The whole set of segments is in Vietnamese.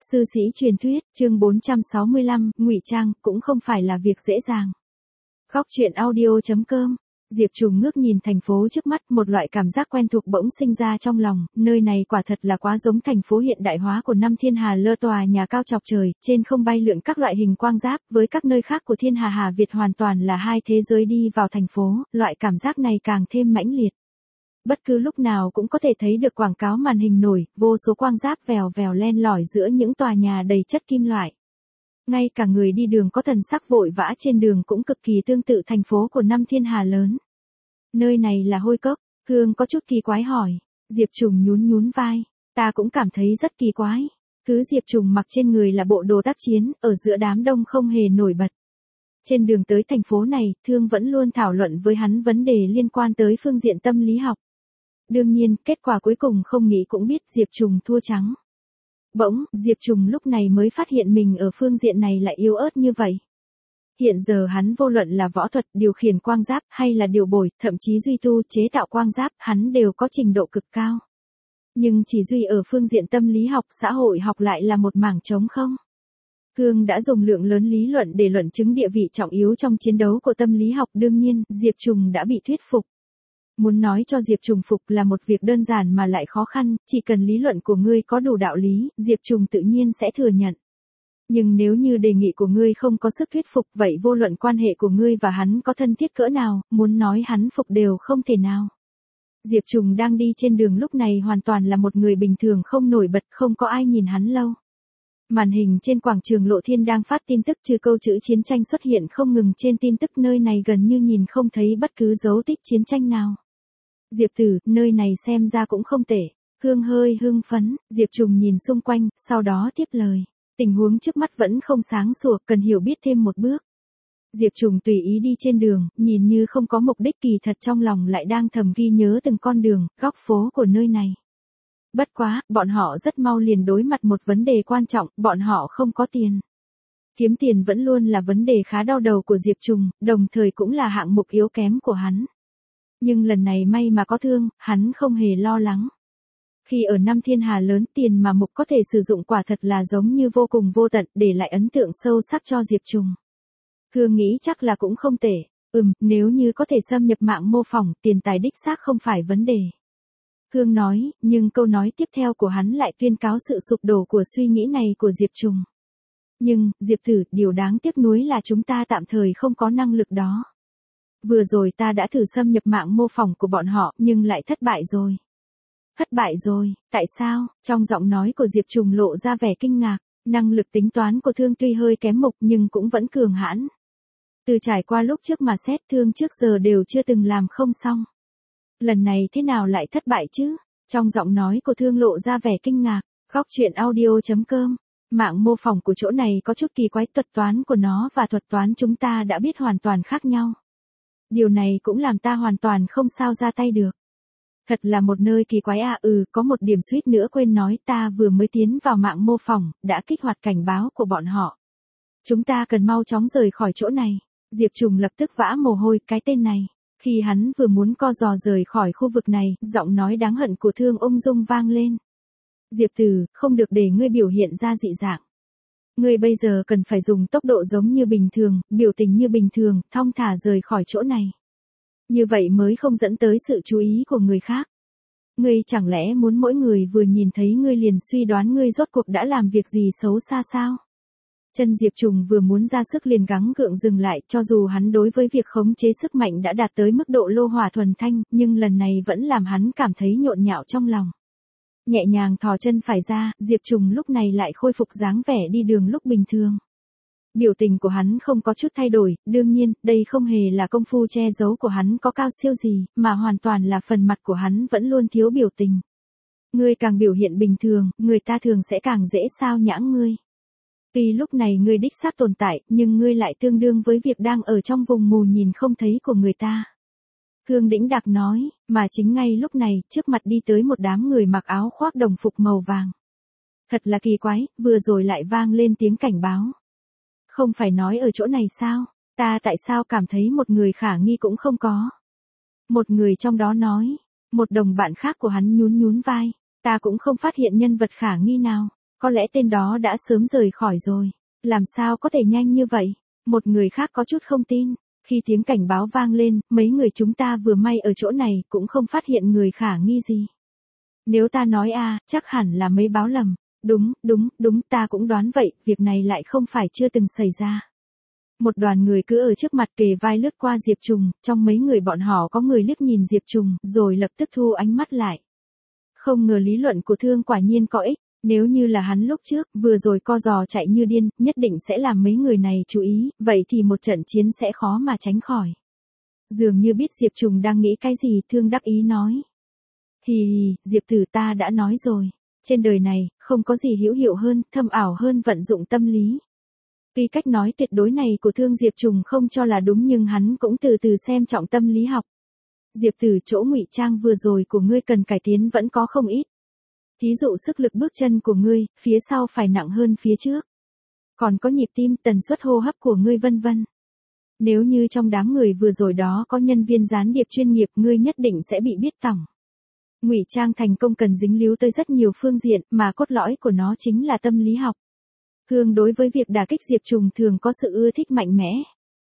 Sư sĩ truyền thuyết, chương 465, ngụy trang, cũng không phải là việc dễ dàng. Góc truyện audio.com. Diệp Trùng ngước nhìn thành phố trước mắt, một loại cảm giác quen thuộc bỗng sinh ra trong lòng, nơi này quả thật là quá giống thành phố hiện đại hóa của năm Thiên Hà Lơ, tòa nhà cao chọc trời, trên không bay lượn các loại hình quang giáp, với các nơi khác của Thiên Hà Việt hoàn toàn là hai thế giới. Đi vào thành phố, loại cảm giác này càng thêm mãnh liệt. Bất cứ lúc nào cũng có thể thấy được quảng cáo màn hình nổi, vô số quang giáp vèo vèo len lỏi giữa những tòa nhà đầy chất kim loại. Ngay cả người đi đường có thần sắc vội vã trên đường cũng cực kỳ tương tự thành phố của năm Thiên Hà lớn. Nơi này là Hôi Cốc, Hương có chút kỳ quái hỏi. Diệp Trùng nhún nhún vai. Ta cũng cảm thấy rất kỳ quái. Cứ Diệp Trùng mặc trên người là bộ đồ tác chiến, ở giữa đám đông không hề nổi bật. Trên đường tới thành phố này, Thương vẫn luôn thảo luận với hắn vấn đề liên quan tới phương diện tâm lý học. Đương nhiên, kết quả cuối cùng không nghĩ cũng biết Diệp Trùng thua trắng. Bỗng, Diệp Trùng lúc này mới phát hiện mình ở phương diện này lại yếu ớt như vậy. Hiện giờ hắn vô luận là võ thuật, điều khiển quang giáp hay là điều bồi, thậm chí duy tu, chế tạo quang giáp, hắn đều có trình độ cực cao. Nhưng chỉ duy ở phương diện tâm lý học, xã hội học lại là một mảng trống không. Cương đã dùng lượng lớn lý luận để luận chứng địa vị trọng yếu trong chiến đấu của tâm lý học, đương nhiên, Diệp Trùng đã bị thuyết phục. Muốn nói cho Diệp Trùng phục là một việc đơn giản mà lại khó khăn, chỉ cần lý luận của ngươi có đủ đạo lý, Diệp Trùng tự nhiên sẽ thừa nhận. Nhưng nếu như đề nghị của ngươi không có sức thuyết phục, vậy vô luận quan hệ của ngươi và hắn có thân thiết cỡ nào, muốn nói hắn phục đều không thể nào. Diệp Trùng đang đi trên đường lúc này hoàn toàn là một người bình thường không nổi bật, không có ai nhìn hắn lâu. Màn hình trên quảng trường Lộ Thiên đang phát tin tức, trừ câu chữ chiến tranh xuất hiện không ngừng trên tin tức, nơi này gần như nhìn không thấy bất cứ dấu tích chiến tranh nào. Diệp tử, nơi này xem ra cũng không tệ. Hương hơi hưng phấn, Diệp Trùng nhìn xung quanh, sau đó tiếp lời. Tình huống trước mắt vẫn không sáng sủa, cần hiểu biết thêm một bước. Diệp Trùng tùy ý đi trên đường, nhìn như không có mục đích, kỳ thật trong lòng lại đang thầm ghi nhớ từng con đường, góc phố của nơi này. Bất quá, bọn họ rất mau liền đối mặt một vấn đề quan trọng, bọn họ không có tiền. Kiếm tiền vẫn luôn là vấn đề khá đau đầu của Diệp Trùng, đồng thời cũng là hạng mục yếu kém của hắn. Nhưng lần này may mà có Thương, hắn không hề lo lắng. Khi ở năm Thiên Hà lớn, tiền mà Mục có thể sử dụng quả thật là giống như vô cùng vô tận, để lại ấn tượng sâu sắc cho Diệp Trùng. Thương nghĩ chắc là cũng không tệ. Nếu như có thể xâm nhập mạng mô phỏng, tiền tài đích xác không phải vấn đề. Thương nói, nhưng câu nói tiếp theo của hắn lại tuyên cáo sự sụp đổ của suy nghĩ này của Diệp Trùng. Nhưng, Diệp tử, điều đáng tiếc nuối là chúng ta tạm thời không có năng lực đó. Vừa rồi ta đã thử xâm nhập mạng mô phỏng của bọn họ, nhưng lại thất bại rồi. Thất bại rồi, tại sao? Trong giọng nói của Diệp Trùng lộ ra vẻ kinh ngạc, năng lực tính toán của Thương tuy hơi kém Mục nhưng cũng vẫn cường hãn. Từ trải qua lúc trước mà xét, Thương trước giờ đều chưa từng làm không xong. Lần này thế nào lại thất bại chứ? Trong giọng nói của Thương lộ ra vẻ kinh ngạc. Góc truyện audio.com. Mạng mô phỏng của chỗ này có chút kỳ quái, thuật toán của nó và thuật toán chúng ta đã biết hoàn toàn khác nhau. Điều này cũng làm ta hoàn toàn không sao ra tay được. Thật là một nơi kỳ quái à. Có một điểm suýt nữa quên nói, ta vừa mới tiến vào mạng mô phỏng, đã kích hoạt cảnh báo của bọn họ. Chúng ta cần mau chóng rời khỏi chỗ này. Diệp Trùng lập tức vã mồ hôi, cái tên này. Khi hắn vừa muốn co giò rời khỏi khu vực này, giọng nói đáng hận của Thương ung dung vang lên. Diệp tử, không được để ngươi biểu hiện ra dị dạng. Ngươi bây giờ cần phải dùng tốc độ giống như bình thường, biểu tình như bình thường, thong thả rời khỏi chỗ này. Như vậy mới không dẫn tới sự chú ý của người khác. Ngươi chẳng lẽ muốn mỗi người vừa nhìn thấy ngươi liền suy đoán ngươi rốt cuộc đã làm việc gì xấu xa sao? Chân Diệp Trùng vừa muốn ra sức liền gắng gượng dừng lại, cho dù hắn đối với việc khống chế sức mạnh đã đạt tới mức độ lô hỏa thuần thanh, nhưng lần này vẫn làm hắn cảm thấy nhộn nhạo trong lòng. Nhẹ nhàng thò chân phải ra, Diệp Trùng lúc này lại khôi phục dáng vẻ đi đường lúc bình thường. Biểu tình của hắn không có chút thay đổi, đương nhiên, đây không hề là công phu che giấu của hắn có cao siêu gì, mà hoàn toàn là phần mặt của hắn vẫn luôn thiếu biểu tình. Ngươi càng biểu hiện bình thường, người ta thường sẽ càng dễ sao nhãng ngươi. Tuy lúc này ngươi đích xác tồn tại, nhưng ngươi lại tương đương với việc đang ở trong vùng mù nhìn không thấy của người ta. Thương đĩnh đạc nói, mà chính ngay lúc này, trước mặt đi tới một đám người mặc áo khoác đồng phục màu vàng. Thật là kỳ quái, vừa rồi lại vang lên tiếng cảnh báo. Không phải nói ở chỗ này sao? Ta tại sao cảm thấy một người khả nghi cũng không có? Một người trong đó nói. Một đồng bạn khác của hắn nhún nhún vai. Ta cũng không phát hiện nhân vật khả nghi nào. Có lẽ tên đó đã sớm rời khỏi rồi. Làm sao có thể nhanh như vậy? Một người khác có chút không tin. Khi tiếng cảnh báo vang lên, mấy người chúng ta vừa may ở chỗ này cũng không phát hiện người khả nghi gì. Nếu ta nói chắc hẳn là mấy báo lầm. Đúng, ta cũng đoán vậy, việc này lại không phải chưa từng xảy ra. Một đoàn người cứ ở trước mặt kề vai lướt qua Diệp Trùng, trong mấy người bọn họ có người liếc nhìn Diệp Trùng, rồi lập tức thu ánh mắt lại. Không ngờ lý luận của Thương quả nhiên có ích, nếu như là hắn lúc trước, vừa rồi co giò chạy như điên, nhất định sẽ làm mấy người này chú ý, vậy thì một trận chiến sẽ khó mà tránh khỏi. Dường như biết Diệp Trùng đang nghĩ cái gì, Thương đắc ý nói. Hì, Diệp tử, ta đã nói rồi, trên đời này, không có gì hữu hiệu hơn, thâm ảo hơn vận dụng tâm lý. Tuy cách nói tuyệt đối này của Thương Diệp Trùng không cho là đúng nhưng hắn cũng từ từ xem trọng tâm lý học. Diệp tử, chỗ ngụy trang vừa rồi của ngươi cần cải tiến vẫn có không ít. Thí dụ sức lực bước chân của ngươi, phía sau phải nặng hơn phía trước. Còn có nhịp tim, tần suất hô hấp của ngươi vân vân. Nếu như trong đám người vừa rồi đó có nhân viên gián điệp chuyên nghiệp, ngươi nhất định sẽ bị biết tỏng. Ngụy trang thành công cần dính líu tới rất nhiều phương diện, mà cốt lõi của nó chính là tâm lý học. Thương đối với việc đả kích Diệp Trùng thường có sự ưa thích mạnh mẽ.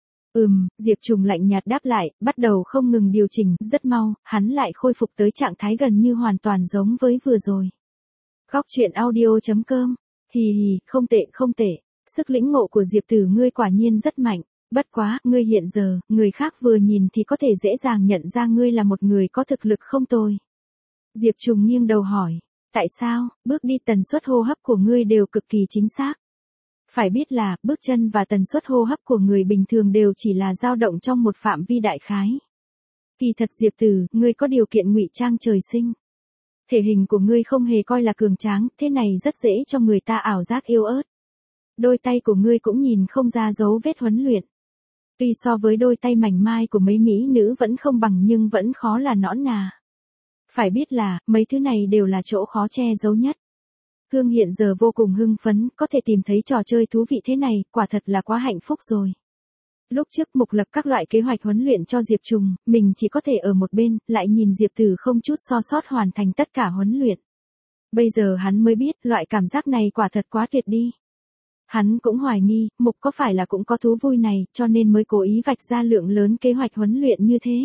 Diệp Trùng lạnh nhạt đáp lại, bắt đầu không ngừng điều chỉnh, rất mau, hắn lại khôi phục tới trạng thái gần như hoàn toàn giống với vừa rồi. Góc truyện audio.com. Hì, không tệ, sức lĩnh ngộ của Diệp tử ngươi quả nhiên rất mạnh, bất quá, ngươi hiện giờ, người khác vừa nhìn thì có thể dễ dàng nhận ra ngươi là một người có thực lực không tồi. Diệp Trùng nghiêng đầu hỏi, tại sao, bước đi tần suất hô hấp của ngươi đều cực kỳ chính xác. Phải biết là, bước chân và tần suất hô hấp của người bình thường đều chỉ là dao động trong một phạm vi đại khái. Kỳ thật Diệp tử, ngươi có điều kiện ngụy trang trời sinh. Thể hình của ngươi không hề coi là cường tráng, thế này rất dễ cho người ta ảo giác yếu ớt. Đôi tay của ngươi cũng nhìn không ra dấu vết huấn luyện. Tuy so với đôi tay mảnh mai của mấy mỹ nữ vẫn không bằng nhưng vẫn khó là nõn nà. Phải biết là, mấy thứ này đều là chỗ khó che giấu nhất. Thương hiện giờ vô cùng hưng phấn, có thể tìm thấy trò chơi thú vị thế này, quả thật là quá hạnh phúc rồi. Lúc trước Mục lập các loại kế hoạch huấn luyện cho Diệp Trùng, mình chỉ có thể ở một bên, lại nhìn Diệp tử không chút so sót hoàn thành tất cả huấn luyện. Bây giờ hắn mới biết, loại cảm giác này quả thật quá tuyệt đi. Hắn cũng hoài nghi, Mục có phải là cũng có thú vui này, cho nên mới cố ý vạch ra lượng lớn kế hoạch huấn luyện như thế.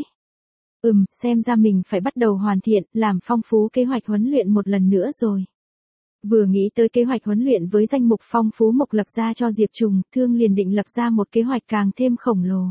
Xem ra mình phải bắt đầu hoàn thiện, làm phong phú kế hoạch huấn luyện một lần nữa rồi. Vừa nghĩ tới kế hoạch huấn luyện với danh mục phong phú Mục lập ra cho Diệp Trùng, Thương liền định lập ra một kế hoạch càng thêm khổng lồ.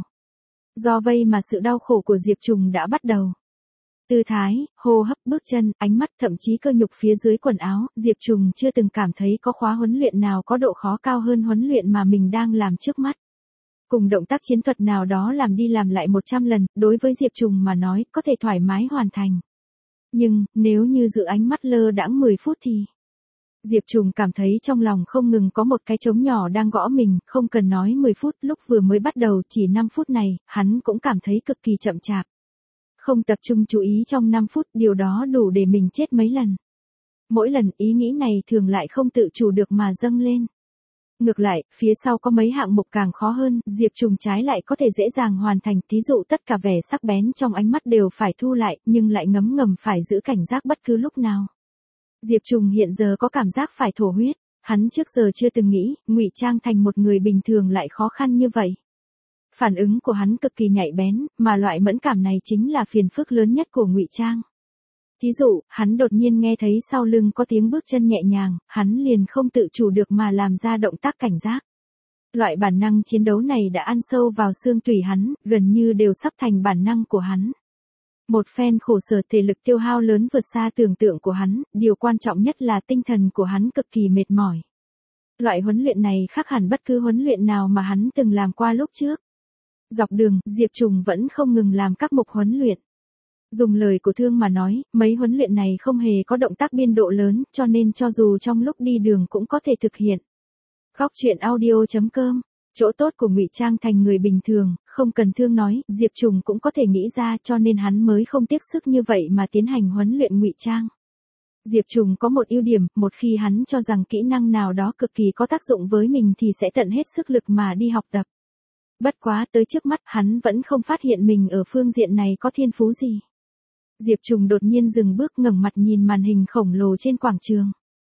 Do vậy mà sự đau khổ của Diệp Trùng đã bắt đầu. Tư thái, hô hấp, bước chân, ánh mắt, thậm chí cơ nhục phía dưới quần áo, Diệp Trùng chưa từng cảm thấy có khóa huấn luyện nào có độ khó cao hơn huấn luyện mà mình đang làm trước mắt. Cùng động tác chiến thuật nào đó làm đi làm lại 100 lần, đối với Diệp Trùng mà nói, có thể thoải mái hoàn thành. Nhưng, nếu như giữ ánh mắt lơ đãng 10 phút thì... Diệp Trùng cảm thấy trong lòng không ngừng có một cái trống nhỏ đang gõ mình, không cần nói 10 phút, lúc vừa mới bắt đầu chỉ 5 phút này, hắn cũng cảm thấy cực kỳ chậm chạp. Không tập trung chú ý trong 5 phút, điều đó đủ để mình chết mấy lần. Mỗi lần ý nghĩ này thường lại không tự chủ được mà dâng lên. Ngược lại, phía sau có mấy hạng mục càng khó hơn, Diệp Trùng trái lại có thể dễ dàng hoàn thành, thí dụ tất cả vẻ sắc bén trong ánh mắt đều phải thu lại, nhưng lại ngấm ngầm phải giữ cảnh giác bất cứ lúc nào. Diệp Trùng hiện giờ có cảm giác phải thổ huyết, hắn trước giờ chưa từng nghĩ, ngụy trang thành một người bình thường lại khó khăn như vậy. Phản ứng của hắn cực kỳ nhạy bén, mà loại mẫn cảm này chính là phiền phức lớn nhất của ngụy trang. Thí dụ, hắn đột nhiên nghe thấy sau lưng có tiếng bước chân nhẹ nhàng, hắn liền không tự chủ được mà làm ra động tác cảnh giác. Loại bản năng chiến đấu này đã ăn sâu vào xương tủy hắn, gần như đều sắp thành bản năng của hắn. Một phen khổ sở, thể lực tiêu hao lớn vượt xa tưởng tượng của hắn, điều quan trọng nhất là tinh thần của hắn cực kỳ mệt mỏi. Loại huấn luyện này khác hẳn bất cứ huấn luyện nào mà hắn từng làm qua lúc trước. Dọc đường, Diệp Trùng vẫn không ngừng làm các mục huấn luyện. Dùng lời của Thương mà nói, mấy huấn luyện này không hề có động tác biên độ lớn, cho nên cho dù trong lúc đi đường cũng có thể thực hiện. Góc truyện audio.com. Chỗ tốt của ngụy trang thành người bình thường, không cần Thương nói, Diệp Trùng cũng có thể nghĩ ra, cho nên hắn mới không tiếc sức như vậy mà tiến hành huấn luyện ngụy trang. Diệp Trùng có một ưu điểm, một khi hắn cho rằng kỹ năng nào đó cực kỳ có tác dụng với mình thì sẽ tận hết sức lực mà đi học tập. Bất quá tới trước mắt hắn vẫn không phát hiện mình ở phương diện này có thiên phú gì. Diệp Trùng đột nhiên dừng bước, ngẩng mặt nhìn màn hình khổng lồ trên quảng trường.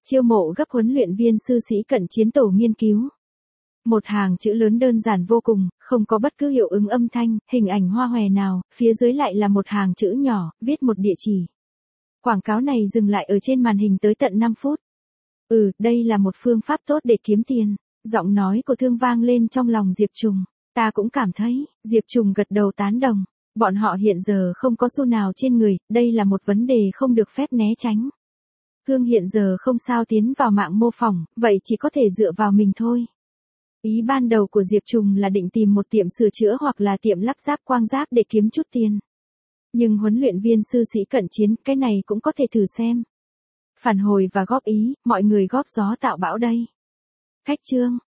Chiêu mộ gấp huấn luyện viên sư sĩ cận chiến tổ nghiên cứu. Một hàng chữ lớn đơn giản vô cùng, không có bất cứ hiệu ứng âm thanh, hình ảnh hoa hòe nào, phía dưới lại là một hàng chữ nhỏ, viết một địa chỉ. Quảng cáo này dừng lại ở trên màn hình tới tận 5 phút. Đây là một phương pháp tốt để kiếm tiền. Giọng nói của Thương vang lên trong lòng Diệp Trùng. Ta cũng cảm thấy, Diệp Trùng gật đầu tán đồng. Bọn họ hiện giờ không có xu nào trên người, đây là một vấn đề không được phép né tránh. Thương hiện giờ không sao tiến vào mạng mô phỏng, vậy chỉ có thể dựa vào mình thôi. Ý ban đầu của Diệp Trùng là định tìm một tiệm sửa chữa hoặc là tiệm lắp ráp quang giáp để kiếm chút tiền. Nhưng huấn luyện viên sư sĩ cận chiến, cái này cũng có thể thử xem. Phản hồi và góp ý, mọi người góp gió tạo bão đây. Khách chương.